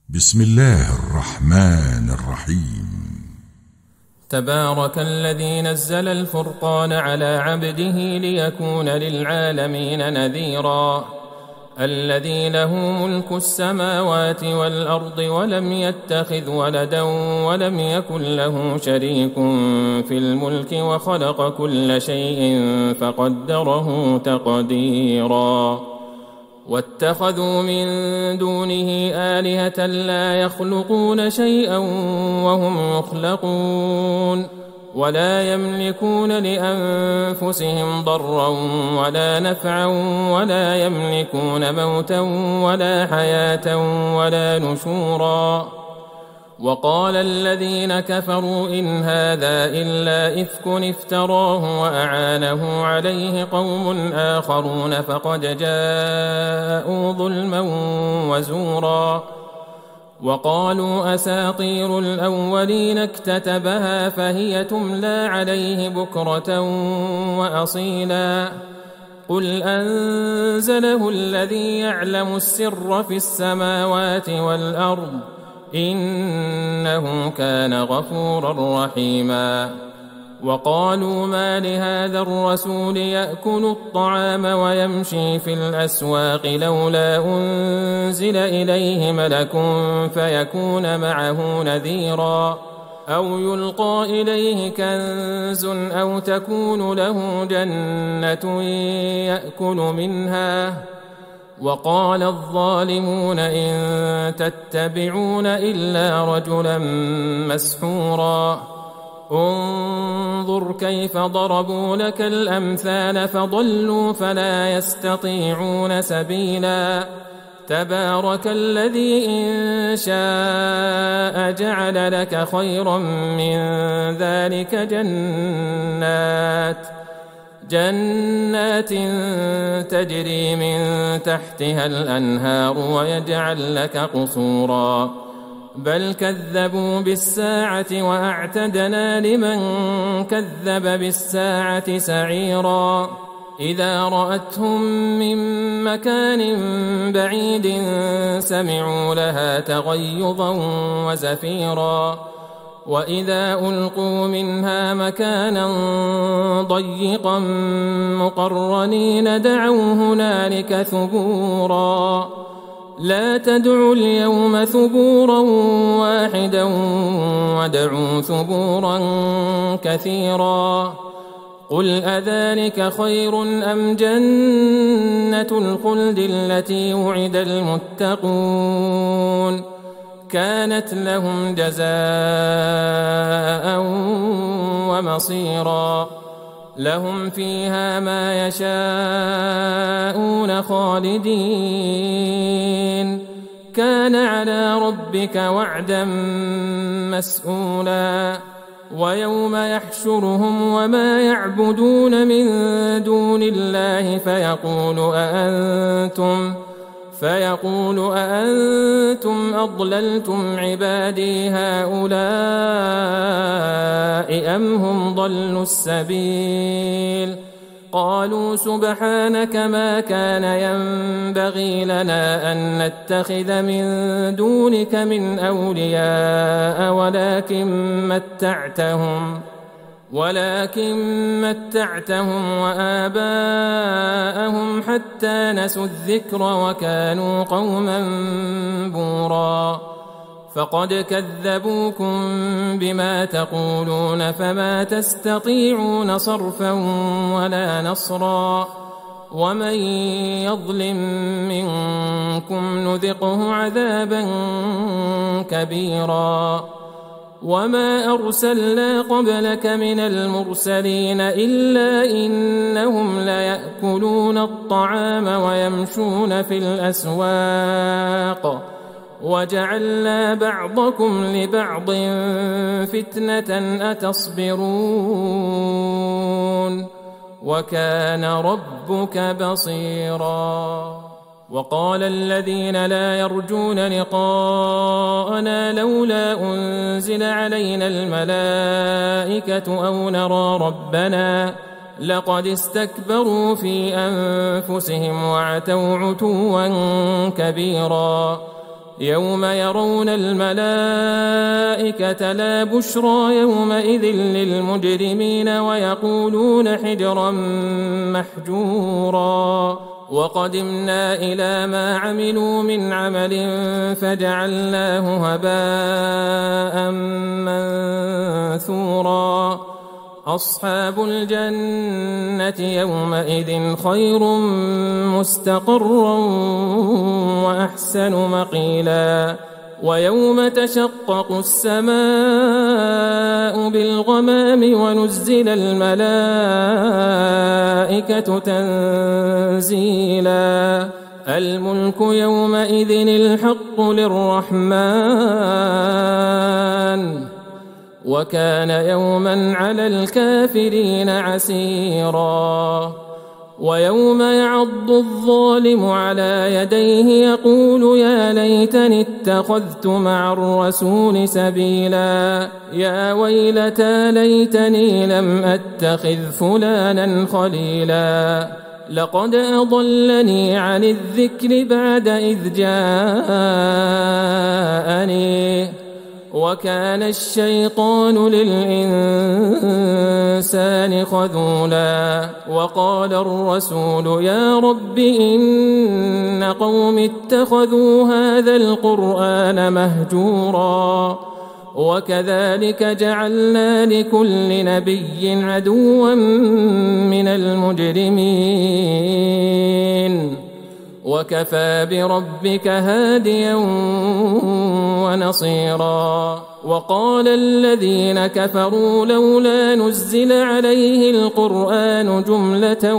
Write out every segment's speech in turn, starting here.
بسم الله الرحمن الرحيم. تبارك الذي نزل الفرقان على عبده ليكون للعالمين نذيرا. الذي له ملك السماوات والأرض ولم يتخذ ولدا ولم يكن له شريك في الملك وخلق كل شيء فقدره تقديرا. واتخذوا من دونه آلهة لا يخلقون شيئا وهم يخلقون ولا يملكون لأنفسهم ضرا ولا نفعا ولا يملكون موتا ولا حياة ولا نشورا. وقال الذين كفروا إن هذا إلا إفك افتراه وأعانه عليه قوم آخرون فقد جاءوا ظلما وزورا. وقالوا أساطير الأولين اكتتبها فهي تملى عليه بكرة وأصيلا. قل أنزله الذي يعلم السر في السماوات والأرض إنه كان غفورا رحيما. وقالوا ما لهذا الرسول يأكل الطعام ويمشي في الأسواق لولا أنزل إليه ملك فيكون معه نذيرا أو يلقى إليه كنز أو تكون له جنة يأكل منها. وقال الظالمون إن تتبعون إلا رجلا مسحورا. انظر كيف ضربوا لك الأمثال فضلوا فلا يستطيعون سبيلا. تبارك الذي إن شاء جعل لك خيرا من ذلك جنات تجري من تحتها الأنهار ويجعل لك قصورا. بل كذبوا بالساعة وأعتدنا لمن كذب بالساعة سعيرا. إذا رأتهم من مكان بعيد سمعوا لها تغيظا وزفيرا. وإذا ألقوا منها مكانا ضيقا مقرنين دعوا هنالك ثبورا. لا تدعوا اليوم ثبورا واحدا ودعوا ثبورا كثيرا. قل أذلك خير أم جنة الخلد التي وعد المتقون كانت لهم جزاء ومصيرا. لهم فيها ما يشاءون خالدين كان على ربك وعدا مسئولا. ويوم يحشرهم وما يعبدون من دون الله فيقول أأنتم أضللتم عبادي هؤلاء أم هم ضلوا السبيل. قالوا سبحانك ما كان ينبغي لنا أن نتخذ من دونك من أولياء ولكن متعتهم وآباءهم حتى نسوا الذكر وكانوا قوما بورا. فقد كذبوكم بما تقولون فما تستطيعون صرفا ولا نصرا. ومن يظلم منكم نذقه عذابا كبيرا. وما أرسلنا قبلك من المرسلين إلا إنهم ليأكلون الطعام ويمشون في الأسواق وجعلنا بعضكم لبعض فتنة أتصبرون وكان ربك بصيرا. وقال الذين لا يرجون لقاءنا لولا أنزل علينا الملائكة أو نرى ربنا لقد استكبروا في أنفسهم وعتوا عتوا كبيرا. يوم يرون الملائكة لا بشرى يومئذ للمجرمين ويقولون حجرا محجورا وقدمنا إلى ما عملوا من عمل فجعلناه هباء منثورا أصحاب الجنة يومئذ خير مستقرا وأحسن مقيلا ويوم تشقق السماء بالغمام ونزل الملائكة تنزيلا الملك يومئذ الحق للرحمن وكان يوما على الكافرين عسيرا ويوم يعض الظالم على يديه يقول يا ليتني اتخذت مع الرسول سبيلا يا ويلتى ليتني لم أتخذ فلانا خليلا لقد أضلني عن الذكر بعد إذ جاءني وكان الشيطان للإنسان خذولا وقال الرسول يا رب إن قوم اتخذوا هذا القرآن مهجورا وكذلك جعلنا لكل نبي عدوا من المجرمين وكفى بربك هاديا ونصيرا وقال الذين كفروا لولا نزل عليه القرآن جملة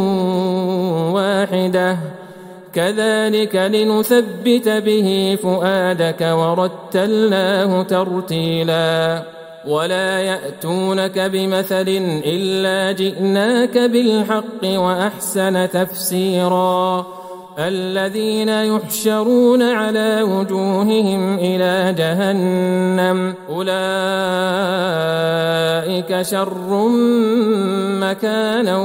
واحدة كذلك لنثبت به فؤادك ورتلناه ترتيلا ولا يأتونك بمثل إلا جئناك بالحق وأحسن تفسيرا الذين يحشرون على وجوههم إلى جهنم أولئك شر مكانا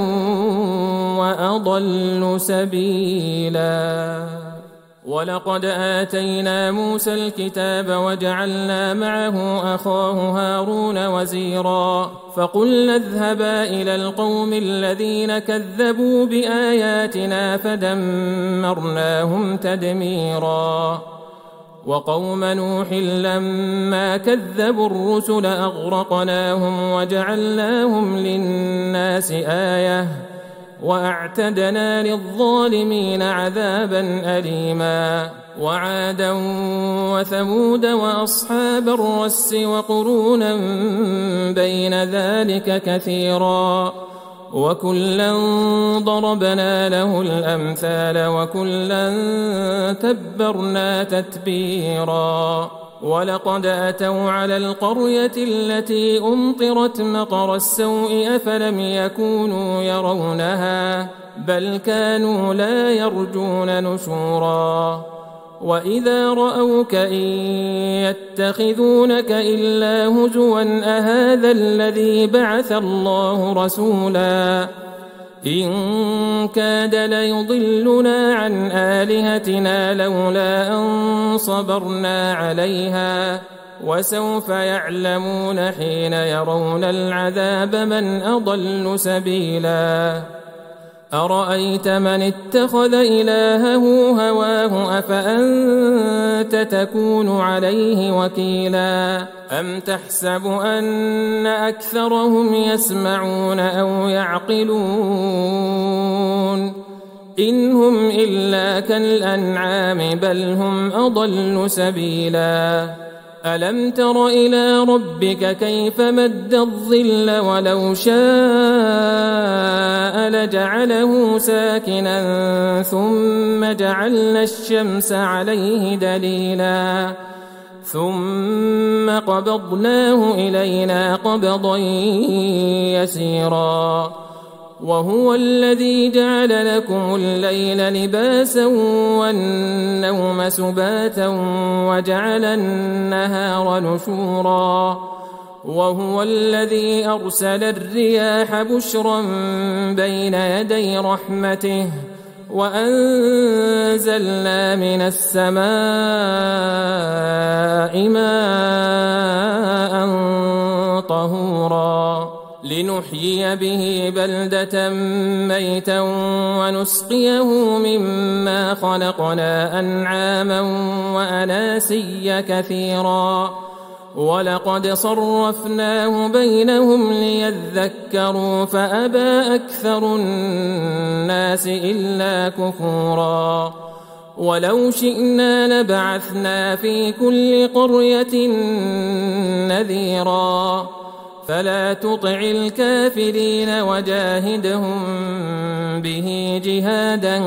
وأضل سبيلا ولقد آتينا موسى الكتاب وجعلنا معه أخاه هارون وزيرا فقلنا اذهبا إلى القوم الذين كذبوا بآياتنا فدمرناهم تدميرا وقوم نوح لما كذبوا الرسل أغرقناهم وجعلناهم للناس آية وأعتدنا للظالمين عذابا أليما وعادا وثمود وأصحاب الرس وقرونا بين ذلك كثيرا وكلا ضربنا له الأمثال وكلا تبرنا تتبيرا ولقد أتوا على القرية التي أمطرت مطر السوء أفلم يكونوا يرونها بل كانوا لا يرجون نشورا وإذا رأوك إن يتخذونك إلا هزوا أهذا الذي بعث الله رسولا إن كاد ليضلنا عن آلهتنا لولا أن صبرنا عليها وسوف يعلمون حين يرون العذاب من أضل سبيلا أرأيت من اتخذ إلهه هواه أفأنت تكون عليه وكيلا أم تحسب أن أكثرهم يسمعون أو يعقلون إن هم إلا كالأنعام بل هم أضل سبيلا ألم تر إلى ربك كيف مد الظل ولو شاء لجعله ساكنا ثم جعلنا الشمس عليه دليلا ثم قبضناه إلينا قبضا يسيرا وهو الذي جعل لكم الليل لباسا والنوم سباتا وجعل النهار نشورا وهو الذي أرسل الرياح بشرا بين يدي رحمته وأنزلنا من السماء ماء طهورا لنحيي به بلدة ميتا ونسقيه مما خلقنا أنعاما وأناسيا كثيرا ولقد صرفناه بينهم ليذكروا فأبى أكثر الناس إلا كفورا ولو شئنا لبعثنا في كل قرية نذيرا فلا تطع الكافرين وجاهدهم به جهادا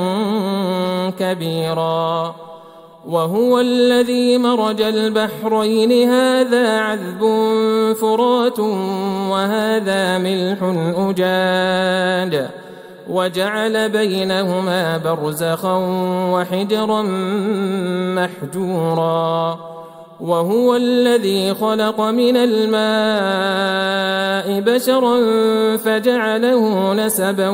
كبيرا وهو الذي مرج البحرين هذا عذب فرات وهذا ملح أجاج وجعل بينهما برزخا وحجرا محجورا وهو الذي خلق من الماء بشرا فجعله نسبا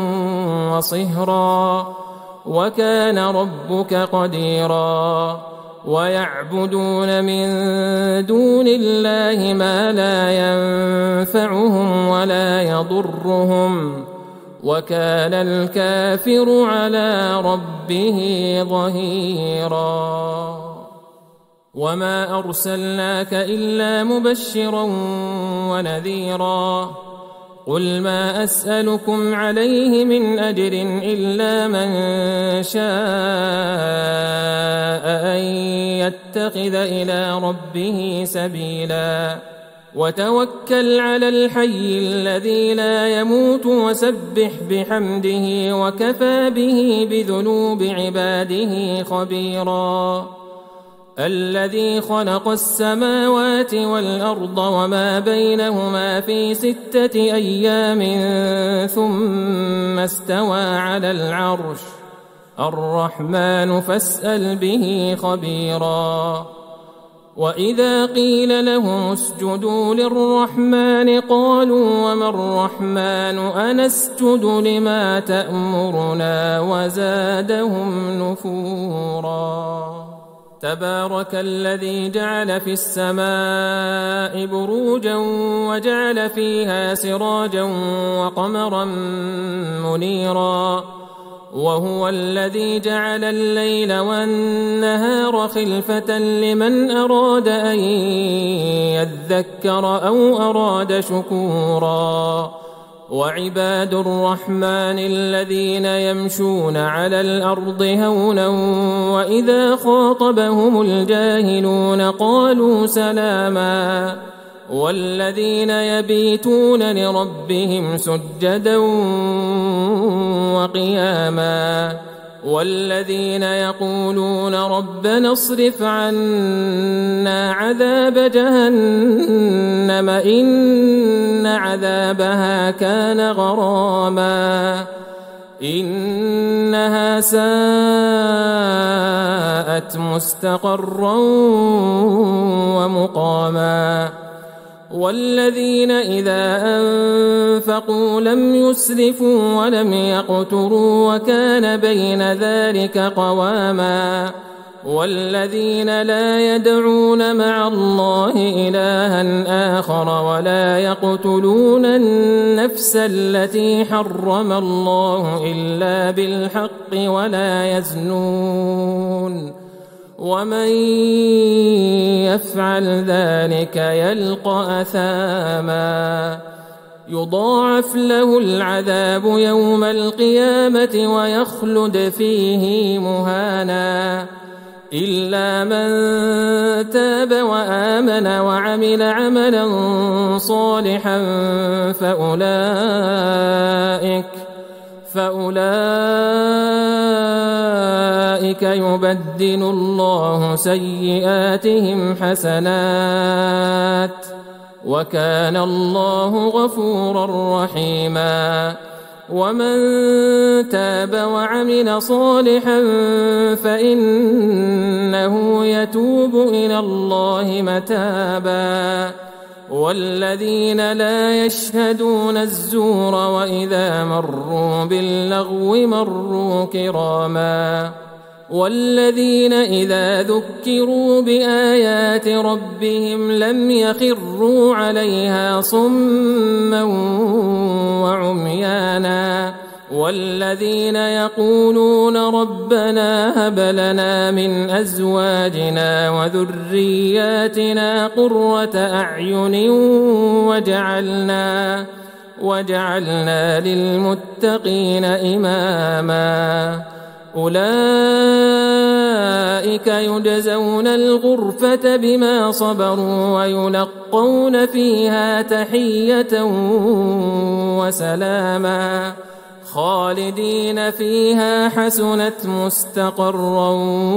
وصهرا وكان ربك قديرا ويعبدون من دون الله ما لا ينفعهم ولا يضرهم وكان الكافر على ربه ظهيرا وما أرسلناك إلا مبشرا ونذيرا قل ما أسألكم عليه من أجر إلا من شاء أن يتخذ إلى ربه سبيلا وتوكل على الحي الذي لا يموت وسبح بحمده وكفى به بذنوب عباده خبيرا الذي خلق السماوات والأرض وما بينهما في 6 أيام ثم استوى على العرش الرحمن فاسأل به خبيرا وإذا قيل لهم اسجدوا للرحمن قالوا وما الرحمن أنسجد لما تأمرنا وزادهم نفورا تبارك الذي جعل في السماء بروجا وجعل فيها سراجا وقمرا منيرا وهو الذي جعل الليل والنهار خلفة لمن أراد أن يذكر أو أراد شكورا وعباد الرحمن الذين يمشون على الأرض هونا وإذا خاطبهم الجاهلون قالوا سلاما والذين يبيتون لربهم سجدا وقياما والذين يقولون ربنا اصرف عنا عذاب جهنم إن عذابها كان غراما إنها ساءت مستقرا ومقاما والذين إذا أنفقوا لم يسرفوا ولم يقتروا وكان بين ذلك قواما والذين لا يدعون مع الله إلها آخر ولا يقتلون النفس التي حرم الله إلا بالحق ولا يزنون ومن يفعل ذلك يلقى أثاما يضاعف له العذاب يوم القيامة ويخلد فيه مهانا إلا من تاب وآمن وعمل عملا صالحا فأولئك يبدل الله سيئاتهم حسنات وكان الله غفورا رحيما ومن تاب وعمل صالحا فإنه يتوب إلى الله متابا والذين لا يشهدون الزور وإذا مروا باللغو مروا كراما والذين إذا ذكروا بآيات ربهم لم يخروا عليها صما وعميانا والذين يقولون ربنا هب لنا من أزواجنا وذرياتنا قرة أعين وجعلنا للمتقين إماما أولئك يجزون الغرفة بما صبروا ويلقون فيها تحية وسلاما خالدين فيها حسنت مستقرا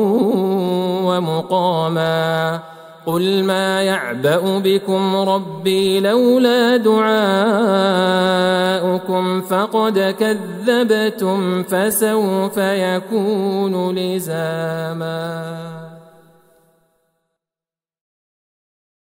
ومقاما قل ما يعبأ بكم ربي لولا دعاؤكم فقد كذبتم فسوف يكون لزاما.